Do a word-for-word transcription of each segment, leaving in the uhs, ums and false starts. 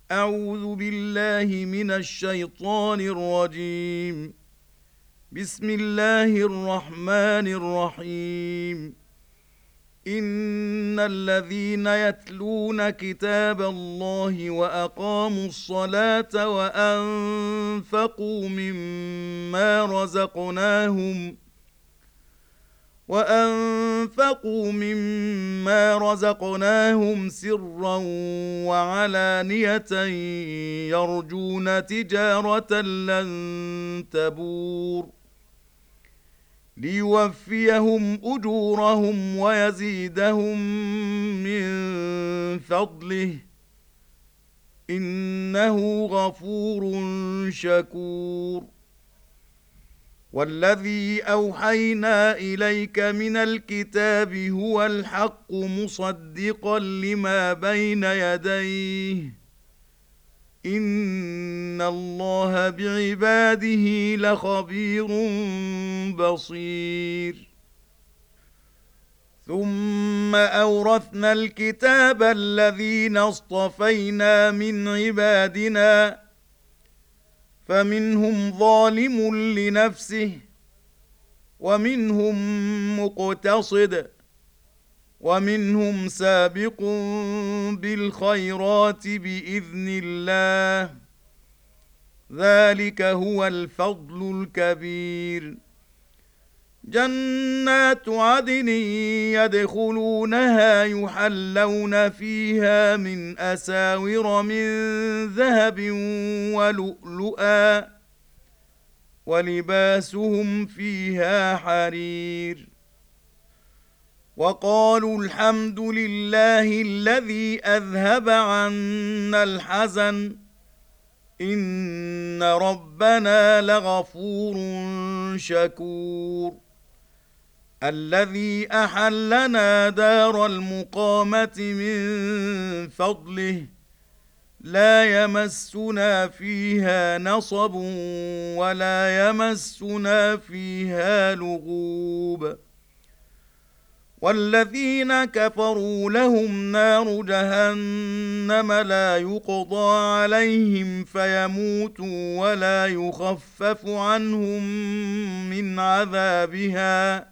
أعوذ بالله من الشيطان الرجيم. بسم الله الرحمن الرحيم. إن الذين يتلون كتاب الله وأقاموا الصلاة وأنفقوا مما رزقناهم وأنفقوا مما رزقناهم سرا وعلانية يرجون تجارة لن تبور ليوفيهم أجورهم ويزيدهم من فضله إنه غفور شكور. والذي أوحينا إليك من الكتاب هو الحق مصدقا لما بين يديه إن الله بعباده لخبير بصير. ثم أورثنا الكتاب الذين اصطفينا من عبادنا فمنهم ظالم لنفسه ومنهم مقتصد ومنهم سابق بالخيرات بإذن الله ذلك هو الفضل الكبير. جنات عدن يدخلونها يحلون فيها من أساور من ذهب ولؤلؤا ولباسهم فيها حرير. وقالوا الحمد لله الذي أذهب عنا الحزن إن ربنا لغفور شكور. الذي أحلنا دار المقامة من فضله لا يمسنا فيها نصب ولا يمسنا فيها لغوب. والذين كفروا لهم نار جهنم لا يقضى عليهم فيموتوا ولا يخفف عنهم من عذابها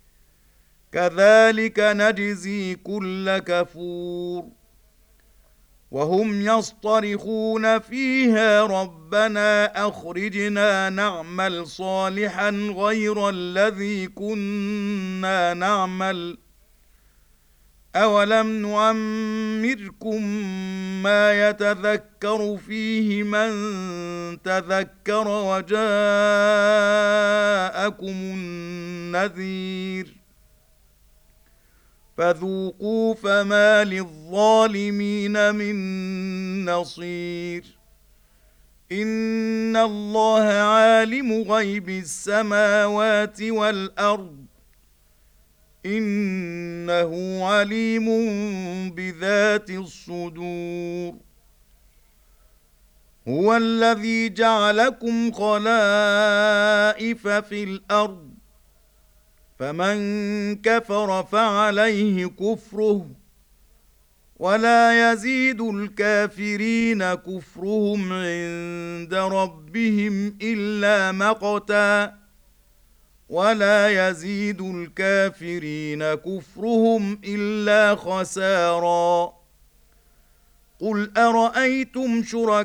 كذلك نجزي كل كفور. وهم يصطرخون فيها ربنا أخرجنا نعمل صالحا غير الذي كنا نعمل أولم نعمركم ما يتذكر فيه من تذكر وجاءكم النذير فذوقوا فما للظالمين من نصير. إن الله عالم غيب السماوات والأرض إنه عليم بذات الصدور. هو الذي جعلكم خلائف في الأرض فمن كفر فعليه كفره ولا يزيد الكافرين كفرهم عند ربهم إلا مقتا ولا يزيد الكافرين كفرهم إلا خسارا. قل أرأيتم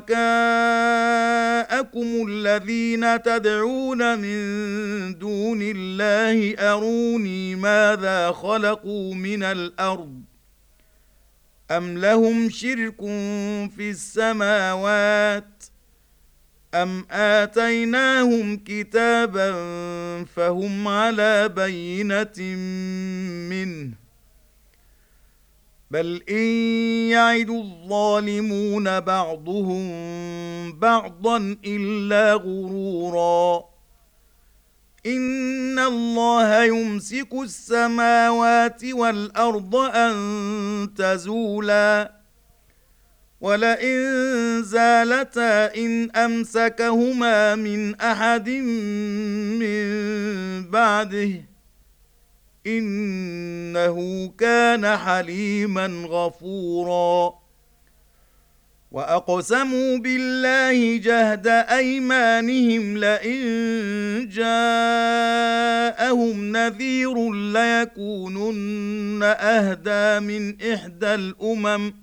شركاءكم الذين تدعون من دون الله أروني ماذا خلقوا من الأرض أم لهم شرك في السماوات أم آتيناهم كتابا فهم على بينة منه بل إن يعد الظالمون بعضهم بعضا إلا غرورا. إن الله يمسك السماوات والأرض أن تزولا ولئن زالتا إن أمسكهما من أحد من بعده إنه كان حليما غفورا. وأقسموا بالله جهد أيمانهم لئن جاءهم نذير ليكونن أهدى من إحدى الأمم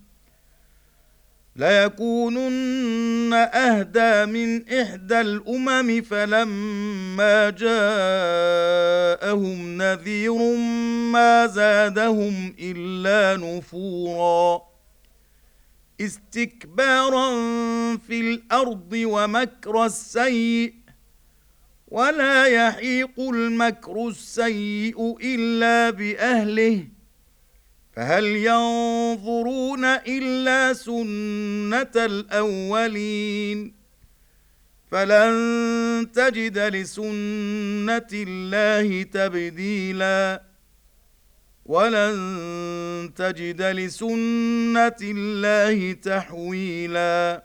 ليكونن أهدى من إحدى الأمم فلما جاءهم نذير ما زادهم إلا نفورا استكبارا في الأرض ومكر السيء ولا يحيق المكر السيء إلا بأهله فهل ينظرون إلا سنة الأولين فلن تجد لسنة الله تبديلا ولن تجد لسنة الله تحويلا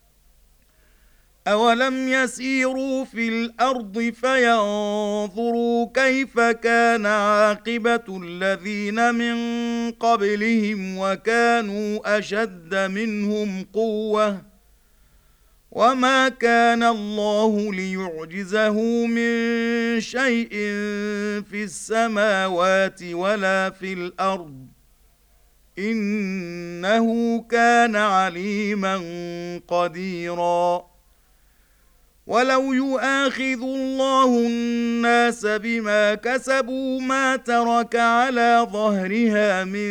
أولم يسيروا في الأرض فينظروا كيف كان عاقبة الذين من قبلهم وكانوا أشد منهم قوة وما كان الله ليعجزه من شيء في السماوات ولا في الأرض إنه كان عليما قديرا ولو يؤاخذ الله الناس بما كسبوا ما ترك على ظهرها من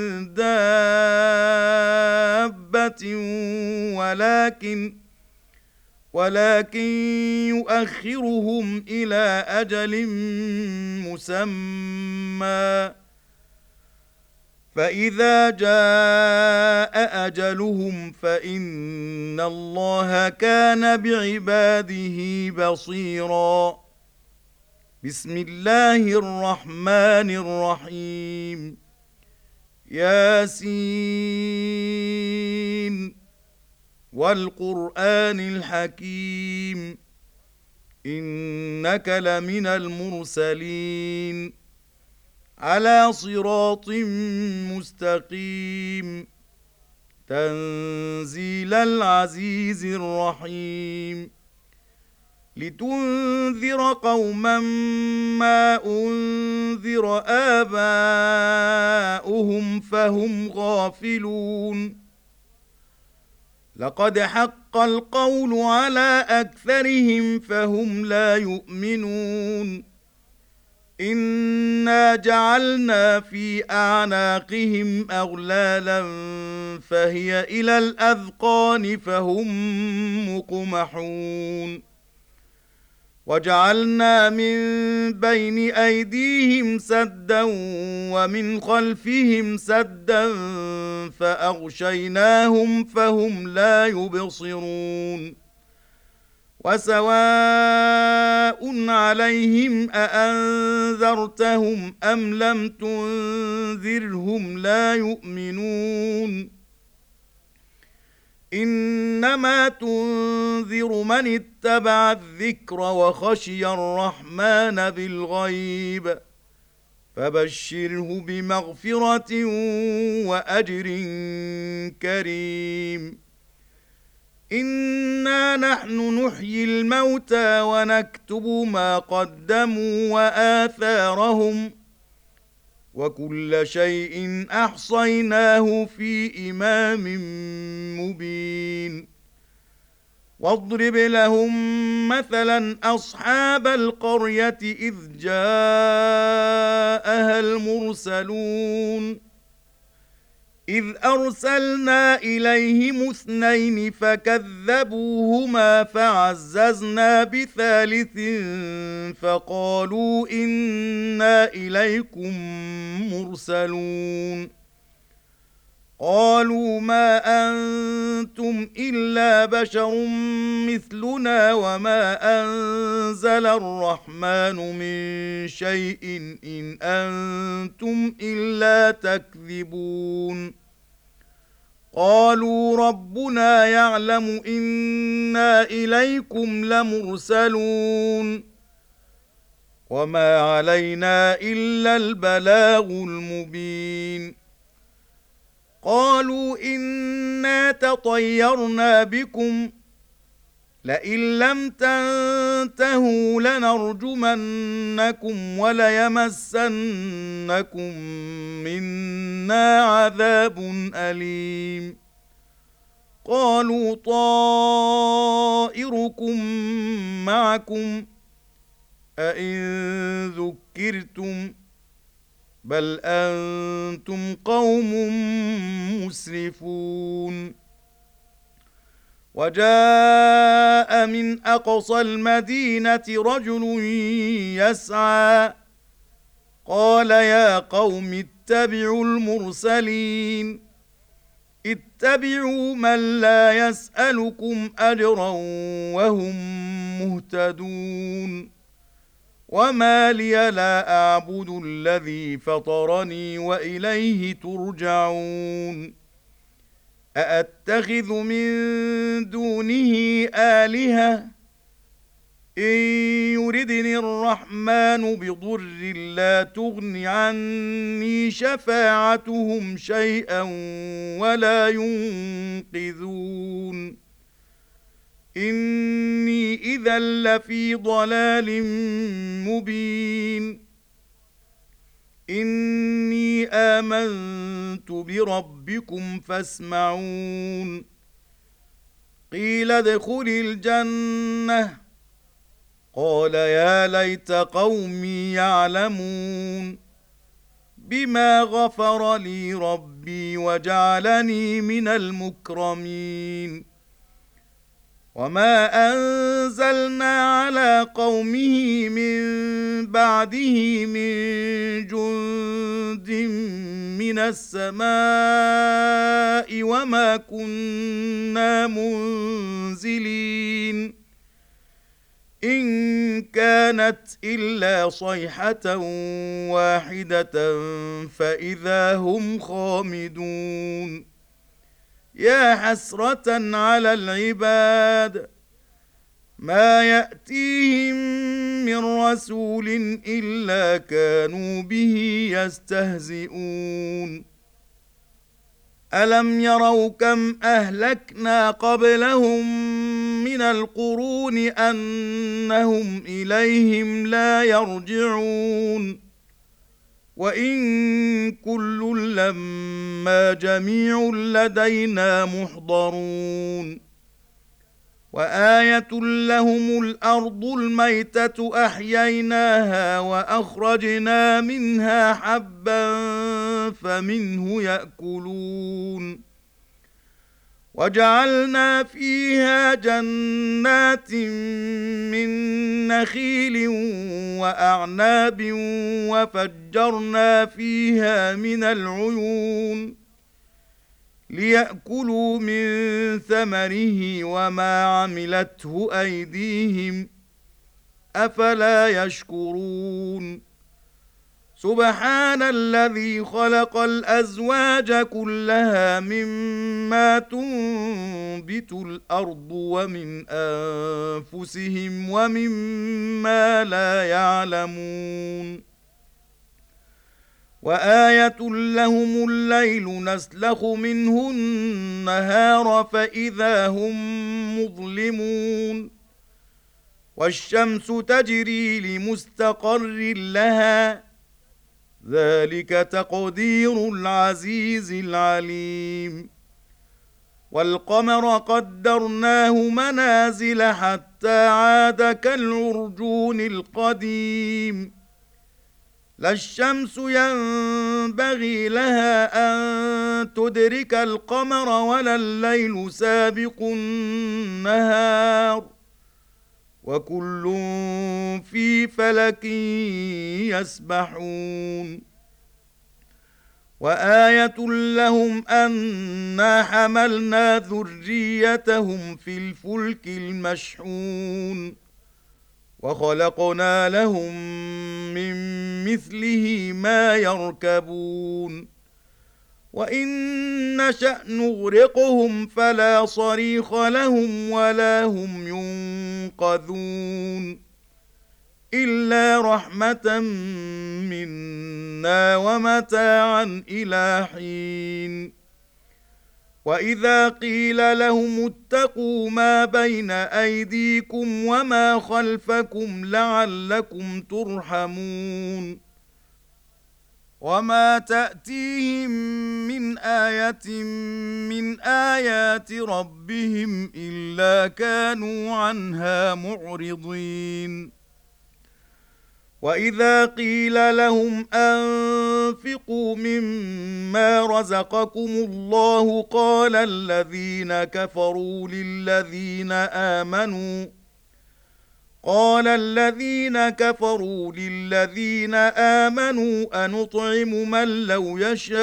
دابة ولكن ولكن يؤخرهم إلى أجل مسمى فإذا جاء أجلهم فإن الله كان بعباده بصيرا بسم الله الرحمن الرحيم ياسين والقرآن الحكيم إنك لمن المرسلين على صراط مستقيم تنزيل العزيز الرحيم لتنذر قوما ما أنذر آباؤهم فهم غافلون لقد حق القول على أكثرهم فهم لا يؤمنون إنا جعلنا في أعناقهم أغلالا فهي إلى الأذقان فهم مقمحون وجعلنا من بين أيديهم سدا ومن خلفهم سدا فأغشيناهم فهم لا يبصرون وسواء عليهم أأنذرتهم أم لم تنذرهم لا يؤمنون إنما تنذر من اتبع الذكر وخشي الرحمن بالغيب فبشره بمغفرة وأجر كريم إنا نحن نحيي الموتى ونكتب ما قدموا وآثارهم وكل شيء أحصيناه في إمام مبين واضرب لهم مثلا أصحاب القرية إذ جاءها المرسلون إذ أرسلنا إليهم اثنين فكذبوهما فعززنا بثالث فقالوا إنا إليكم مرسلون قالوا ما أنتم إلا بشر مثلنا وما أنزل الرحمن من شيء إن أنتم إلا تكذبون قالوا ربنا يعلم إنا إليكم لمرسلون وما علينا إلا البلاغ المبين قالوا إن إنا تطيرنا بكم لئن لم تنتهوا لنرجمنكم وليمسنكم منا عذاب أليم قالوا طائركم معكم أئن ذكرتم بل أنتم قوم مسرفون وجاء من أقصى المدينة رجل يسعى قال يا قوم اتبعوا المرسلين اتبعوا من لا يسألكم أجرا وهم مهتدون وما لي لا أعبد الذي فطرني وإليه ترجعون أأتخذ من دونه آلهة إن يردني الرحمن بضر لا تغن عني شفاعتهم شيئا ولا ينقذون إني إذا لفي ضلال مبين إني آمنت بربكم فاسمعون قيل ادخل الجنة قال يا ليت قومي يعلمون بما غفر لي ربي وجعلني من المكرمين وما أنزلنا على قومه من بعده من جند من السماء وما كنا منزلين إن كانت إلا صيحة واحدة فإذا هم خامدون يا حسرة على العباد ما يأتيهم من رسول إلا كانوا به يستهزئون ألم يروا كم أهلكنا قبلهم من القرون أنهم إليهم لا يرجعون وإن كل لما جميع لدينا محضرون وآية لهم الأرض الميتة أحييناها وأخرجنا منها حبا فمنه يأكلون وجعلنا فيها جنات من نخيل وأعناب وفجرنا فيها من العيون ليأكلوا من ثمره وما عملته أيديهم أفلا يشكرون سبحان الذي خلق الأزواج كلها مما تنبت الأرض ومن أنفسهم ومما لا يعلمون وآية لهم الليل نسلخ منه النهار فإذا هم مظلمون والشمس تجري لمستقر لها ذلك تقدير العزيز العليم والقمر قدرناه منازل حتى عاد كالعرجون القديم لا الشمس ينبغي لها أن تدرك القمر ولا الليل سابق النهار وكل في فلك يسبحون وآية لهم أنا حملنا ذريتهم في الفلك المشحون وخلقنا لهم من مثله ما يركبون وإن نشأ نغرقهم فلا صريخ لهم ولا هم ينقذون إلا رحمة منا ومتاعا إلى حين وإذا قيل لهم اتقوا ما بين أيديكم وما خلفكم لعلكم ترحمون وما تأتيهم من آية من آيات ربهم إلا كانوا عنها معرضين وإذا قيل لهم أنفقوا مما رزقكم الله قال الذين كفروا للذين آمنوا قال الذين كفروا للذين آمنوا أنطعم من لو يشاء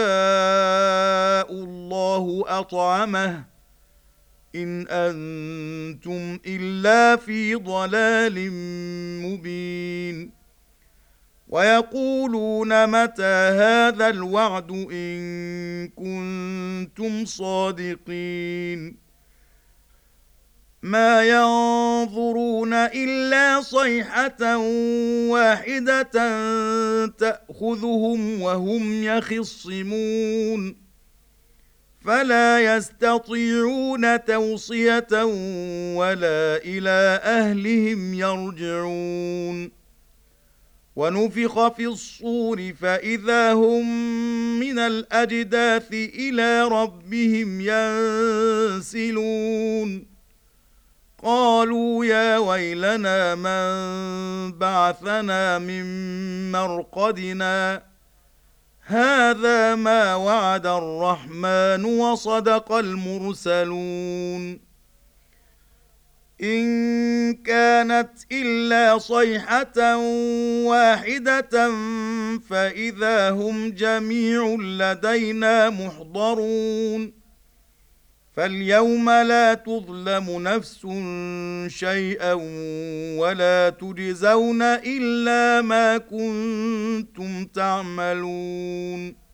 الله أطعمه إن أنتم إلا في ضلال مبين ويقولون متى هذا الوعد إن كنتم صادقين ما ينظرون إلا صيحة واحدة تأخذهم وهم يخصمون فلا يستطيعون توصية ولا إلى أهلهم يرجعون ونفخ في الصور فإذا هم من الأجداث إلى ربهم ينسلون قالوا يا ويلنا من بعثنا من مرقدنا هذا ما وعد الرحمن وصدق المرسلون إن كانت إلا صيحة واحدة فإذا هم جميع لدينا محضرون فاليوم لا تظلم نفس شيئا ولا تجزون إلا ما كنتم تعملون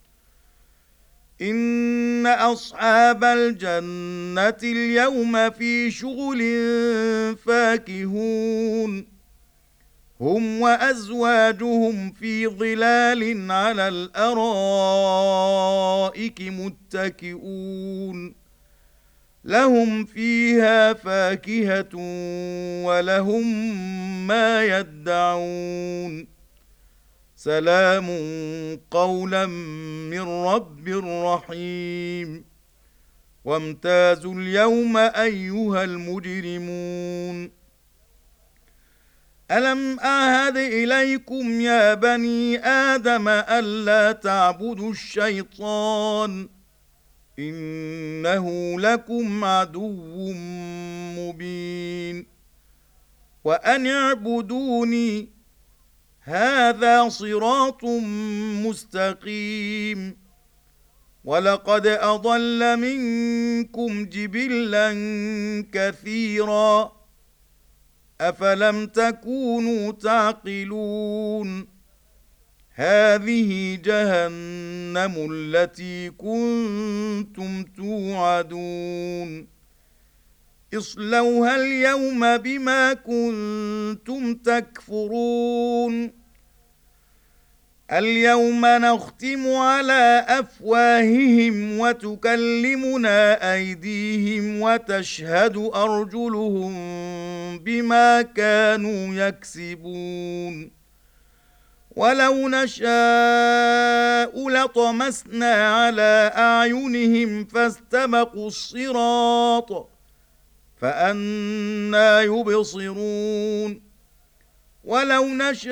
إن أصحاب الجنة اليوم في شغل فاكهون هم وأزواجهم في ظلال على الأرائك متكئون لهم فيها فاكهة ولهم ما يدعون سلام قولا من رب رحيم وامتازوا اليوم أيها المجرمون ألم أعهد إليكم يا بني آدم ألا تعبدوا الشيطان إنه لكم عدو مبين وأن اعبدوني هذا صراط مستقيم ولقد أضل منكم جبلا كثيرا أفلم تكونوا تعقلون هذه جهنم التي كنتم توعدون اصلوها اليوم بما كنتم تكفرون اليوم نختم على أفواههم وتكلمنا أيديهم وتشهد أرجلهم بما كانوا يكسبون ولو نشاء لطمسنا على أعينهم فاستبقوا الصراط فأنى يبصرون ولو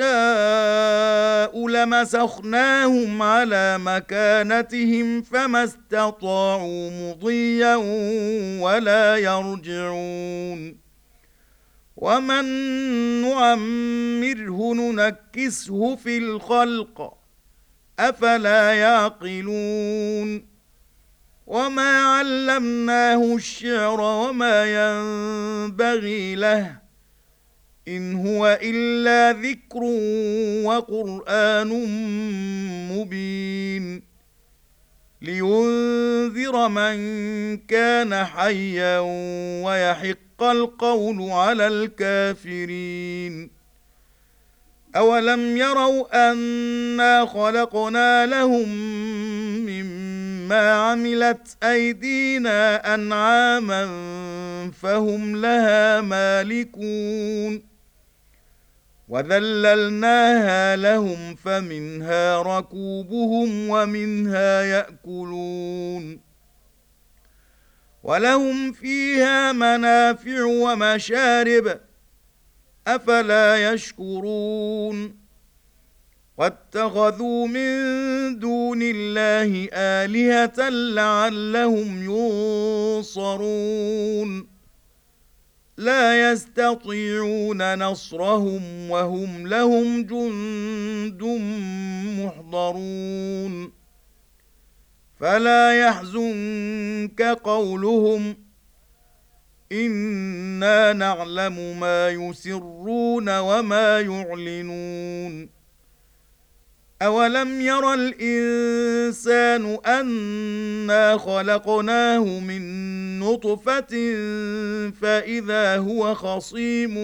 نشاء لمسخناهم على مكانتهم فما استطاعوا مضيا ولا يرجعون ومن نعمره ننكسه في الخلق أفلا يعقلون وما علمناه الشعر وما ينبغي له إن هو إلا ذكر وقرآن مبين لينذر من كان حيا ويحق القول على الكافرين أولم يروا أنا خلقنا لهم مما ما عملت أيدينا أنعاما فهم لها مالكون وذللناها لهم فمنها ركوبهم ومنها يأكلون ولهم فيها منافع ومشارب أفلا يشكرون واتخذوا من دون الله آلهة لعلهم ينصرون لا يستطيعون نصرهم وهم لهم جند محضرون فلا يحزنك قولهم إنا نعلم ما يسرون وما يعلنون أولم ير الإنسان أنا خلقناه من نطفة فإذا هو خصيم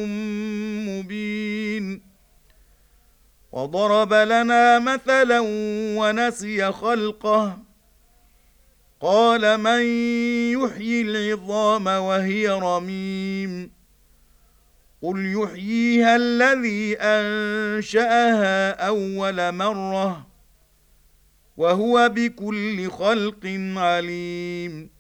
مبين وضرب لنا مثلا ونسي خلقه قال من يحيي العظام وهي رميم قل يحييها الذي أنشأها أول مرة وهو بكل خلق عليم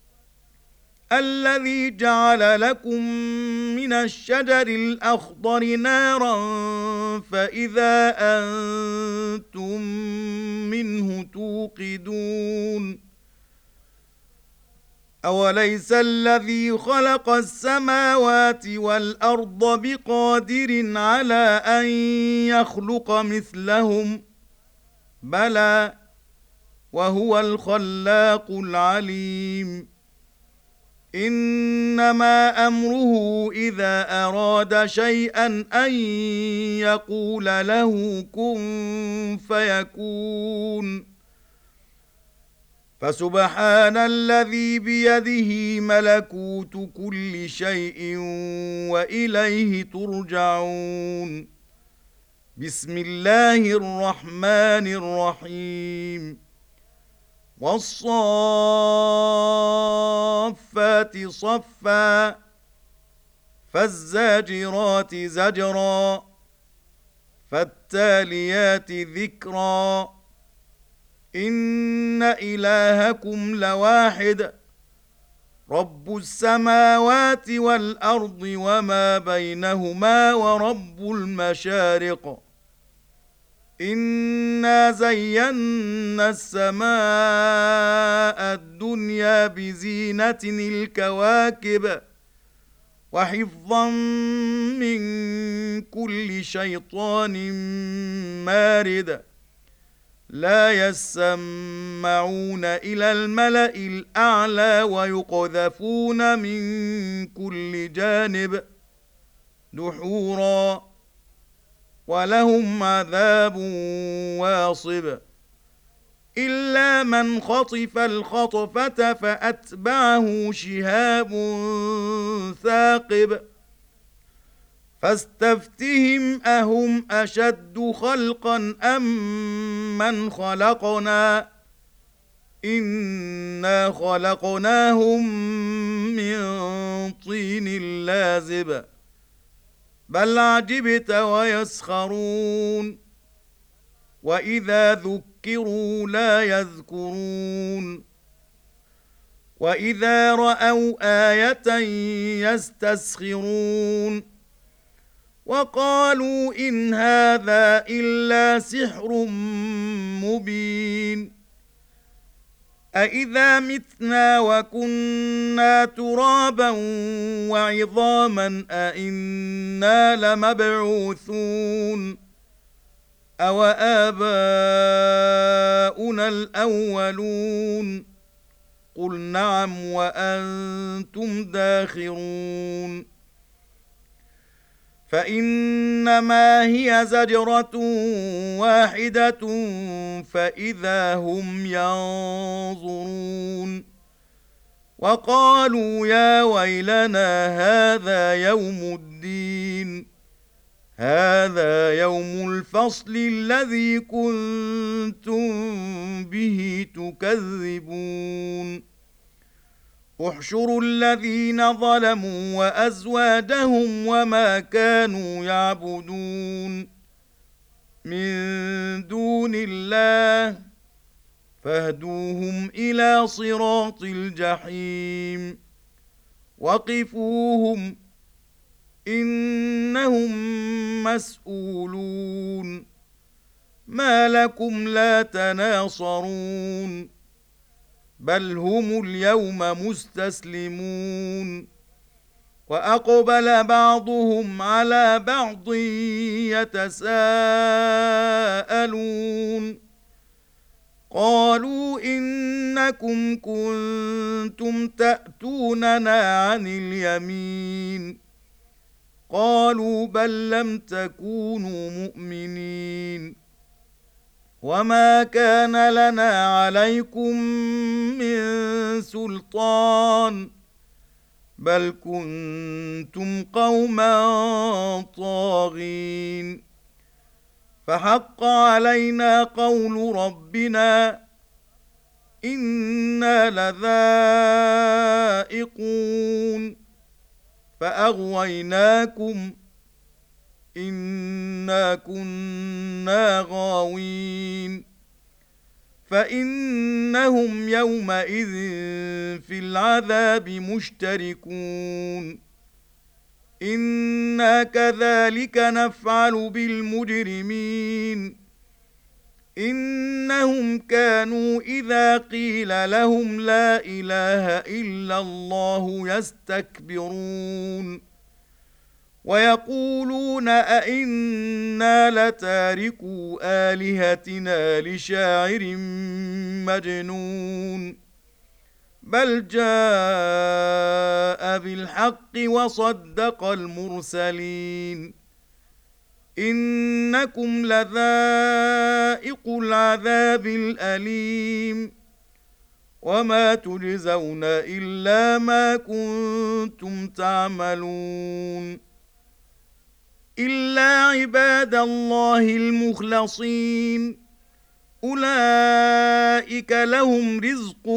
الذي جعل لكم من الشجر الأخضر نارا فإذا أنتم منه توقدون أوليس الذي خلق السماوات والأرض بقادر على أن يخلق مثلهم بلى وهو الخلاق العليم إنما أمره إذا أراد شيئا أن يقول له كن فيكون فسبحان الذي بيده ملكوت كل شيء وإليه ترجعون بسم الله الرحمن الرحيم والصافات صفا فالزاجرات زجرا فالتاليات ذكرا إن إلهكم لواحد رب السماوات والأرض وما بينهما ورب المشارق إنا زينا السماء الدنيا بزينة الكواكب وحفظا من كل شيطان مارد لا يسمعون إلى الملأ الأعلى ويقذفون من كل جانب دحورا ولهم عذاب واصب إلا من خطف الخطفة فأتبعه شهاب ثاقب فاستفتهم أهم أشد خلقا أم من خلقنا إنا خلقناهم من طين لازب بل عجبت ويسخرون وإذا ذكروا لا يذكرون وإذا رأوا آية يستسخرون وقالوا إن هذا إلا سحر مبين أإذا متنا وكنا ترابا وعظاما أإنا لمبعوثون أو آباؤنا الأولون قل نعم وأنتم داخرون فإنما هي زجرة واحدة فإذا هم ينظرون وقالوا يا ويلنا هذا يوم الدين هذا يوم الفصل الذي كنتم به تكذبون احشروا الذين ظلموا وأزواجهم وما كانوا يعبدون من دون الله فاهدوهم إلى صراط الجحيم وقفوهم إنهم مسؤولون ما لكم لا تناصرون بل هم اليوم مستسلمون وأقبل بعضهم على بعض يتساءلون قالوا إنكم كنتم تأتوننا عن اليمين قالوا بل لم تكونوا مؤمنين وما كان لنا عليكم من سلطان بل كنتم قوما طاغين فحق علينا قول ربنا إنا لذائقون فأغويناكم إنا كنا غاوين فإنهم يومئذ في العذاب مشتركون إنا كذلك نفعل بالمجرمين إنهم كانوا إذا قيل لهم لا إله إلا الله يستكبرون ويقولون أئنا لتاركو آلهتنا لشاعر مجنون بل جاء بالحق وصدق المرسلين إنكم لذائق العذاب الأليم وما تجزون إلا ما كنتم تعملون إلا عباد الله المخلصين أولئك لهم رزق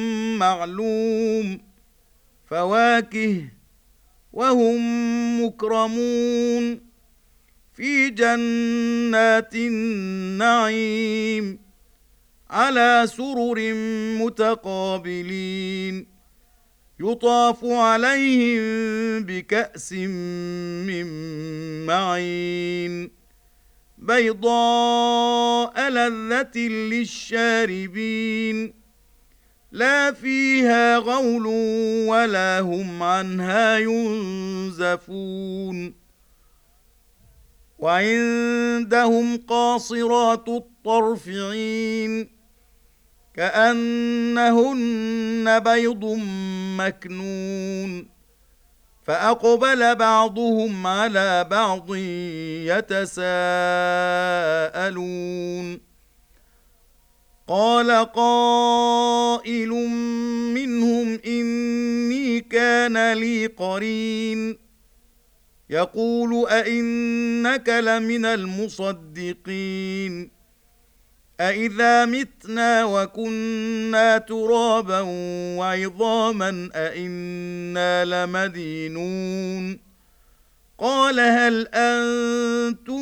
معلوم فواكه وهم مكرمون في جنات النعيم على سرر متقابلين يطاف عليهم بكأس من معين بيضاء لذة للشاربين لا فيها غول ولا هم عنها ينزفون وعندهم قاصرات الطرف عين كأنهن بيض مكنون فأقبل بعضهم على بعض يتساءلون قال قائل منهم إني كان لي قرين يقول أئنك لمن المصدقين أئذا متنا وكنا ترابا وعظاما أئنا لمدينون قال هل أنتم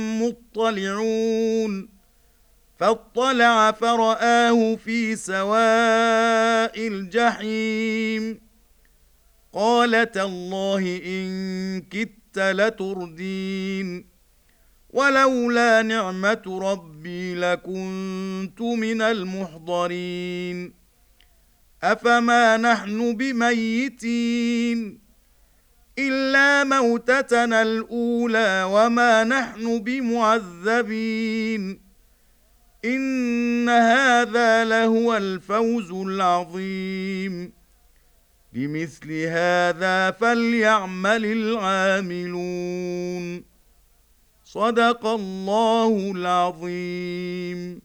مطلعون فاطلع فرآه في سواء الجحيم قال تالله إن كدت لتردين ولولا نعمة ربي لكنت من المحضرين أفما نحن بميتين إلا موتتنا الأولى وما نحن بمعذبين إن هذا لهو الفوز العظيم لمثل هذا فليعمل العاملون صدق الله العظيم.